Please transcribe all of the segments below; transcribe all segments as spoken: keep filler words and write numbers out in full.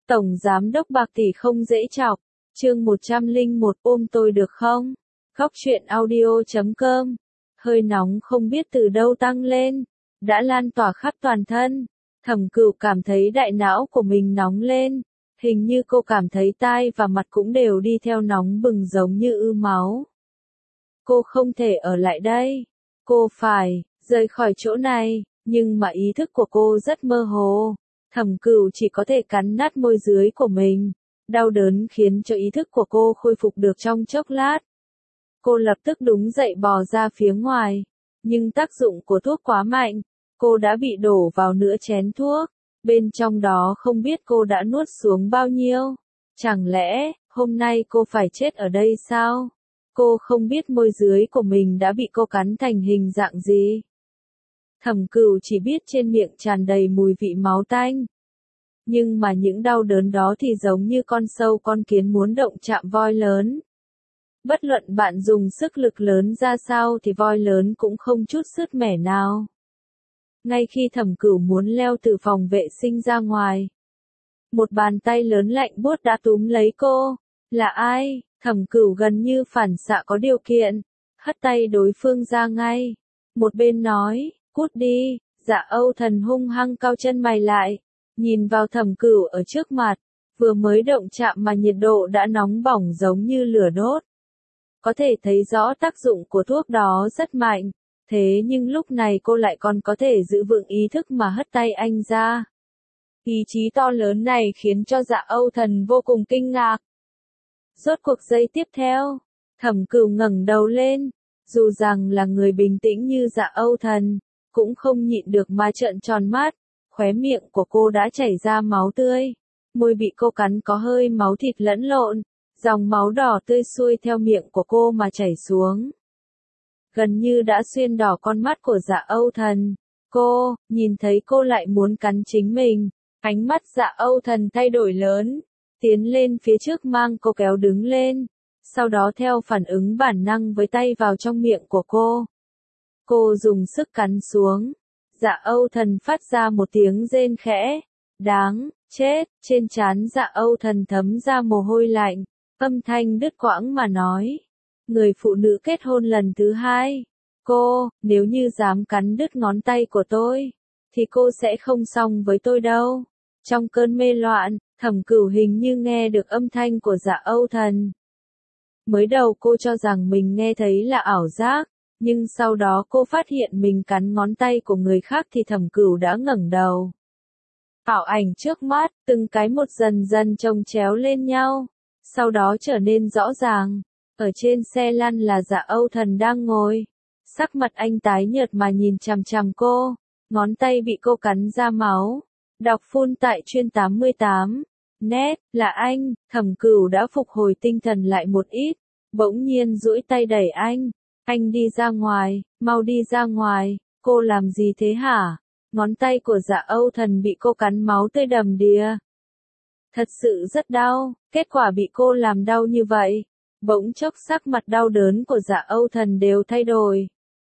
Tổng giám đốc Bạc Tỷ không dễ chọc. Chương một trăm lẻ một ôm tôi được không? Góc truyện audio chấm com. Hơi nóng không biết từ đâu tăng lên, đã lan tỏa khắp toàn thân. Thẩm Cửu cảm thấy đại não của mình nóng lên, hình như cô cảm thấy tai và mặt cũng đều đi theo nóng bừng giống như ư máu. Cô không thể ở lại đây, cô phải rời khỏi chỗ này, nhưng mà ý thức của cô rất mơ hồ. Thẩm Cửu chỉ có thể cắn nát môi dưới của mình, đau đớn khiến cho ý thức của cô khôi phục được trong chốc lát. Cô lập tức đứng dậy bò ra phía ngoài, nhưng tác dụng của thuốc quá mạnh, cô đã bị đổ vào nửa chén thuốc, bên trong đó không biết cô đã nuốt xuống bao nhiêu. Chẳng lẽ, hôm nay cô phải chết ở đây sao? Cô không biết môi dưới của mình đã bị cô cắn thành hình dạng gì. Thẩm Cửu chỉ biết trên miệng tràn đầy mùi vị máu tanh. Nhưng mà những đau đớn đó thì giống như con sâu con kiến muốn động chạm voi lớn. Bất luận bạn dùng sức lực lớn ra sao thì voi lớn cũng không chút sứt mẻ nào. Ngay khi Thẩm Cửu muốn leo từ phòng vệ sinh ra ngoài, một bàn tay lớn lạnh buốt đã túm lấy cô. Là ai? Thẩm Cửu gần như phản xạ có điều kiện, hất tay đối phương ra ngay. Một bên nói, cút đi. Dạ Âu Thần hung hăng cau chân mày lại, nhìn vào Thẩm Cửu ở trước mặt, vừa mới động chạm mà nhiệt độ đã nóng bỏng giống như lửa đốt. Có thể thấy rõ tác dụng của thuốc đó rất mạnh, thế nhưng lúc này cô lại còn có thể giữ vững ý thức mà hất tay anh ra. Ý chí to lớn này khiến cho Dạ Âu Thần vô cùng kinh ngạc. Rốt cuộc giây tiếp theo, Thẩm Cửu ngẩng đầu lên, dù rằng là người bình tĩnh như Dạ Âu Thần, cũng không nhịn được mà trợn tròn mắt, khóe miệng của cô đã chảy ra máu tươi, môi bị cô cắn có hơi máu thịt lẫn lộn, dòng máu đỏ tươi xuôi theo miệng của cô mà chảy xuống. Gần như đã xuyên đỏ con mắt của Dạ Âu Thần. Cô, nhìn thấy cô lại muốn cắn chính mình, ánh mắt Dạ Âu Thần thay đổi lớn, tiến lên phía trước mang cô kéo đứng lên, sau đó theo phản ứng bản năng với tay vào trong miệng của cô. Cô dùng sức cắn xuống, Dạ Âu Thần phát ra một tiếng rên khẽ, đáng chết, trên trán Dạ Âu Thần thấm ra mồ hôi lạnh, âm thanh đứt quãng mà nói, người phụ nữ kết hôn lần thứ hai, cô, nếu như dám cắn đứt ngón tay của tôi, thì cô sẽ không xong với tôi đâu. Trong cơn mê loạn, Thẩm Cửu hình như nghe được âm thanh của Dạ Âu Thần. Mới đầu cô cho rằng mình nghe thấy là ảo giác, nhưng sau đó cô phát hiện mình cắn ngón tay của người khác thì Thẩm Cửu đã ngẩng đầu. Ảo ảnh trước mắt, từng cái một dần dần chồng chéo lên nhau, sau đó trở nên rõ ràng. Ở trên xe lăn là Dạ Âu Thần đang ngồi, sắc mặt anh tái nhợt mà nhìn chằm chằm cô, ngón tay bị cô cắn ra máu. Đọc phun tại chuyên tám mươi tám. Nét, là anh. Thẩm Cửu đã phục hồi tinh thần lại một ít, bỗng nhiên duỗi tay đẩy anh. Anh đi ra ngoài, mau đi ra ngoài. Cô làm gì thế hả? Ngón tay của Dạ Âu Thần bị cô cắn máu tươi đầm đìa. Thật sự rất đau, kết quả bị cô làm đau như vậy. Bỗng chốc sắc mặt đau đớn của Dạ Âu Thần đều thay đổi.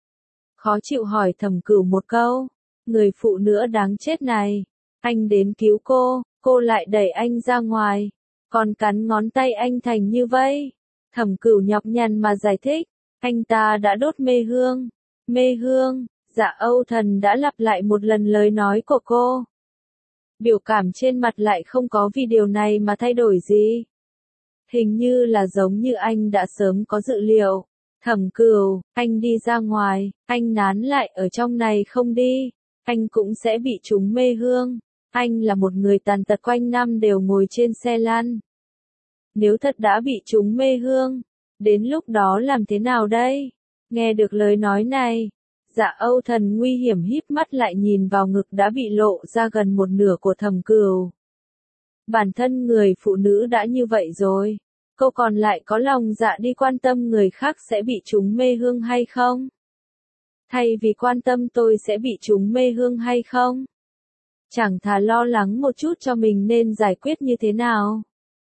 Khó chịu hỏi Thẩm Cửu một câu, người phụ nữ đáng chết này, anh đến cứu cô, cô lại đẩy anh ra ngoài, còn cắn ngón tay anh thành như vậy. Thẩm Cửu nhọc nhằn mà giải thích, anh ta đã đốt mê hương. Mê hương, Dạ Âu Thần đã lặp lại một lần lời nói của cô. Biểu cảm trên mặt lại không có vì điều này mà thay đổi gì. Hình như là giống như anh đã sớm có dự liệu. Thẩm Cửu, anh đi ra ngoài, anh nán lại ở trong này không đi, anh cũng sẽ bị trúng mê hương. Anh là một người tàn tật quanh năm đều ngồi trên xe lăn. Nếu thật đã bị trúng mê hương, đến lúc đó làm thế nào đây? Nghe được lời nói này, Dạ Âu Thần nguy hiểm híp mắt lại nhìn vào ngực đã bị lộ ra gần một nửa của Thẩm Cửu. Bản thân người phụ nữ đã như vậy rồi, cô còn lại có lòng dạ đi quan tâm người khác sẽ bị trúng mê hương hay không? Thay vì quan tâm tôi sẽ bị trúng mê hương hay không? Chẳng thà lo lắng một chút cho mình nên giải quyết như thế nào?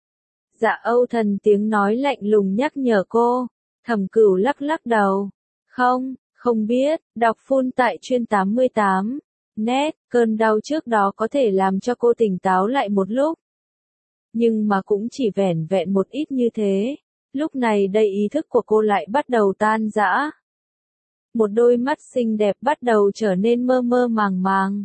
Dạ Âu Thần tiếng nói lạnh lùng nhắc nhở cô. Thẩm Cửu lắc lắc đầu. Không, không biết, đọc phun tại chuyên tám mươi tám. Nét, cơn đau trước đó có thể làm cho cô tỉnh táo lại một lúc. nhưng mà cũng chỉ vẻn vẹn một ít như thế. Lúc này đây ý thức của cô lại bắt đầu tan rã. Một đôi mắt xinh đẹp bắt đầu trở nên mơ mơ màng màng.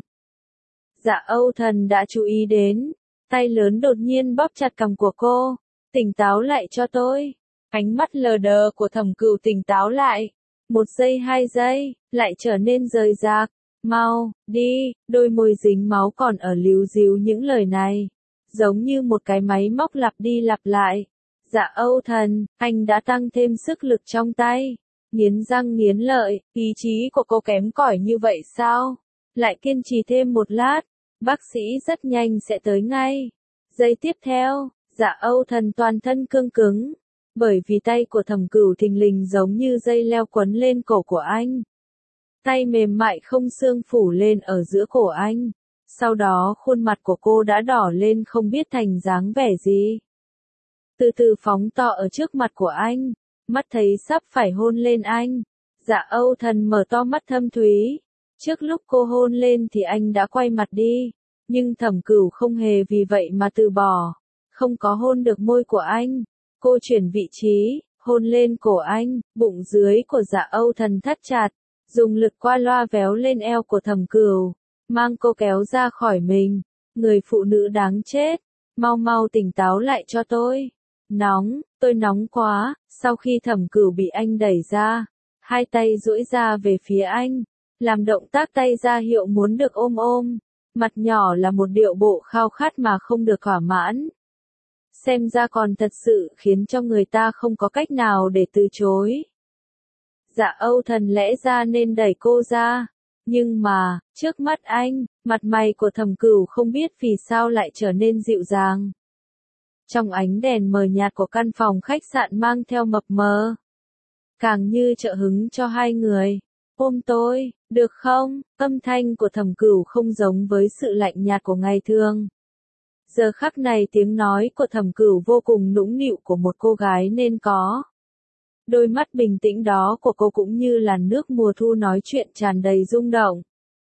Dạ Âu Thần đã chú ý đến, tay lớn đột nhiên bóp chặt cằm của cô. Tỉnh táo lại cho tôi. Ánh mắt lờ đờ của Thẩm Cửu tỉnh táo lại. Một giây hai giây, lại trở nên rời rạc. Mau, đi, đôi môi dính máu còn ở líu díu những lời này. Giống như một cái máy móc lặp đi lặp lại. Dạ Âu Thần, anh đã tăng thêm sức lực trong tay. Nghiến răng nghiến lợi, ý chí của cô kém cỏi như vậy sao? Lại kiên trì thêm một lát, bác sĩ rất nhanh sẽ tới ngay. Giây tiếp theo, Dạ Âu Thần toàn thân cương cứng, bởi vì tay của Thẩm Cửu thình lình giống như dây leo quấn lên cổ của anh. Tay mềm mại không xương phủ lên ở giữa cổ anh. Sau đó khuôn mặt của cô đã đỏ lên không biết thành dáng vẻ gì. Từ từ phóng to ở trước mặt của anh, mắt thấy sắp phải hôn lên anh. Dạ Âu Thần mở to mắt thâm thúy. Trước lúc cô hôn lên thì anh đã quay mặt đi, nhưng Thẩm Cửu không hề vì vậy mà từ bỏ. Không có hôn được môi của anh. Cô chuyển vị trí, hôn lên cổ anh, bụng dưới của Dạ Âu Thần thắt chặt, dùng lực qua loa véo lên eo của Thẩm Cửu, mang cô kéo ra khỏi mình. Người phụ nữ đáng chết, mau mau tỉnh táo lại cho tôi. Nóng, tôi nóng quá. Sau khi Thẩm Cửu bị anh đẩy ra, hai tay duỗi ra về phía anh, làm động tác tay ra hiệu muốn được ôm ôm. Mặt nhỏ là một điệu bộ khao khát mà không được thỏa mãn. Xem ra còn thật sự khiến cho người ta không có cách nào để từ chối. Dạ Âu Thần lẽ ra nên đẩy cô ra. Nhưng mà, trước mắt anh, mặt mày của Thẩm Cửu không biết vì sao lại trở nên dịu dàng. Trong ánh đèn mờ nhạt của căn phòng khách sạn mang theo mập mờ. Càng như trợ hứng cho hai người. Ôm tôi, được không? Âm thanh của Thẩm Cửu không giống với sự lạnh nhạt của ngày thường. Giờ khắc này tiếng nói của Thẩm Cửu vô cùng nũng nịu của một cô gái nên có. Đôi mắt bình tĩnh đó của cô cũng như làn nước mùa thu nói chuyện tràn đầy rung động.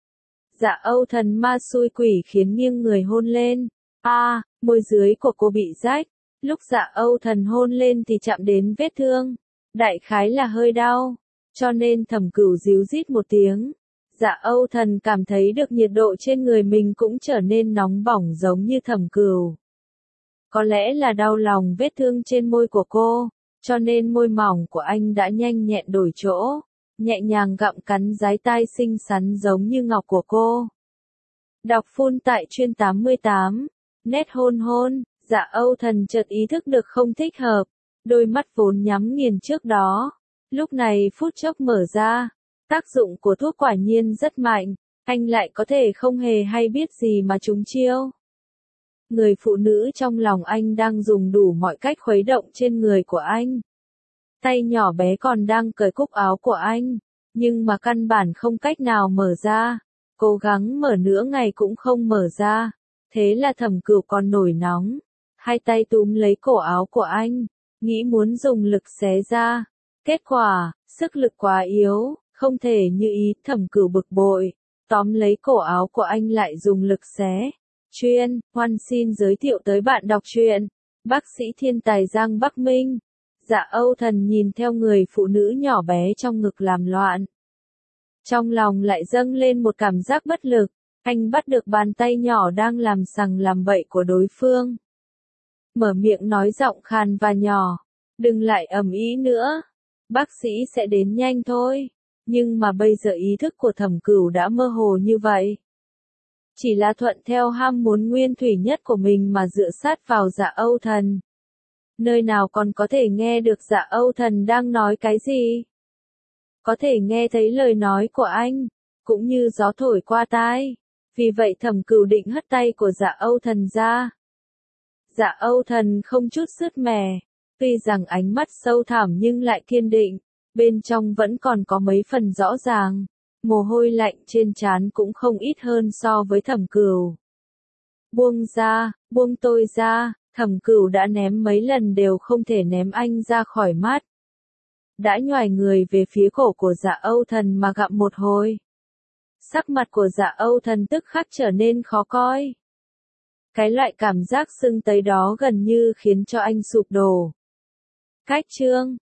Dạ Âu Thần ma xui quỷ khiến nghiêng người hôn lên. A, à, môi dưới của cô bị rách. Lúc Dạ Âu Thần hôn lên thì chạm đến vết thương. Đại khái là hơi đau. Cho nên Thẩm Cửu ríu rít một tiếng. Dạ Âu Thần cảm thấy được nhiệt độ trên người mình cũng trở nên nóng bỏng giống như Thẩm Cửu. Có lẽ là đau lòng vết thương trên môi của cô, cho nên môi mỏng của anh đã nhanh nhẹn đổi chỗ, nhẹ nhàng gặm cắn dái tai xinh xắn giống như ngọc của cô. Đọc phun tại chuyên tám mươi tám, nét hôn hôn. Dạ Âu Thần chợt ý thức được không thích hợp, đôi mắt vốn nhắm nghiền trước đó, lúc này phút chốc mở ra. Tác dụng của thuốc quả nhiên rất mạnh, anh lại có thể không hề hay biết gì mà trúng chiêu. Người phụ nữ trong lòng anh đang dùng đủ mọi cách khuấy động trên người của anh. Tay nhỏ bé còn đang cởi cúc áo của anh, nhưng mà căn bản không cách nào mở ra. Cố gắng mở nửa ngày cũng không mở ra. Thế là Thẩm Cửu còn nổi nóng. Hai tay túm lấy cổ áo của anh, nghĩ muốn dùng lực xé ra. Kết quả, sức lực quá yếu. Không thể như ý. Thẩm Cửu bực bội, tóm lấy cổ áo của anh lại dùng lực xé. Chuyên, hoan xin giới thiệu tới bạn đọc truyện. Bác sĩ thiên tài Giang Bắc Minh. Dạ Âu Thần nhìn theo người phụ nữ nhỏ bé trong ngực làm loạn. Trong lòng lại dâng lên một cảm giác bất lực. Anh bắt được bàn tay nhỏ đang làm sằng làm bậy của đối phương. Mở miệng nói giọng khàn và nhỏ. Đừng lại ầm ĩ nữa. Bác sĩ sẽ đến nhanh thôi. Nhưng mà bây giờ ý thức của Thẩm Cửu đã mơ hồ như vậy. Chỉ là thuận theo ham muốn nguyên thủy nhất của mình mà dựa sát vào Dạ Âu Thần. Nơi nào còn có thể nghe được Dạ Âu Thần đang nói cái gì? Có thể nghe thấy lời nói của anh, cũng như gió thổi qua tai. Vì vậy Thẩm Cửu định hất tay của Dạ Âu Thần ra. Dạ Âu Thần không chút sứt mẻ, tuy rằng ánh mắt sâu thẳm nhưng lại kiên định. Bên trong vẫn còn có mấy phần rõ ràng, mồ hôi lạnh trên trán cũng không ít hơn so với Thẩm Cửu. Buông ra, buông tôi ra, Thẩm Cửu đã ném mấy lần đều không thể ném anh ra khỏi mắt. Đã nhoài người về phía cổ của Dạ Âu Thần mà gặm một hồi. Sắc mặt của Dạ Âu Thần tức khắc trở nên khó coi. Cái loại cảm giác sưng tấy đó gần như khiến cho anh sụp đổ. Cách chương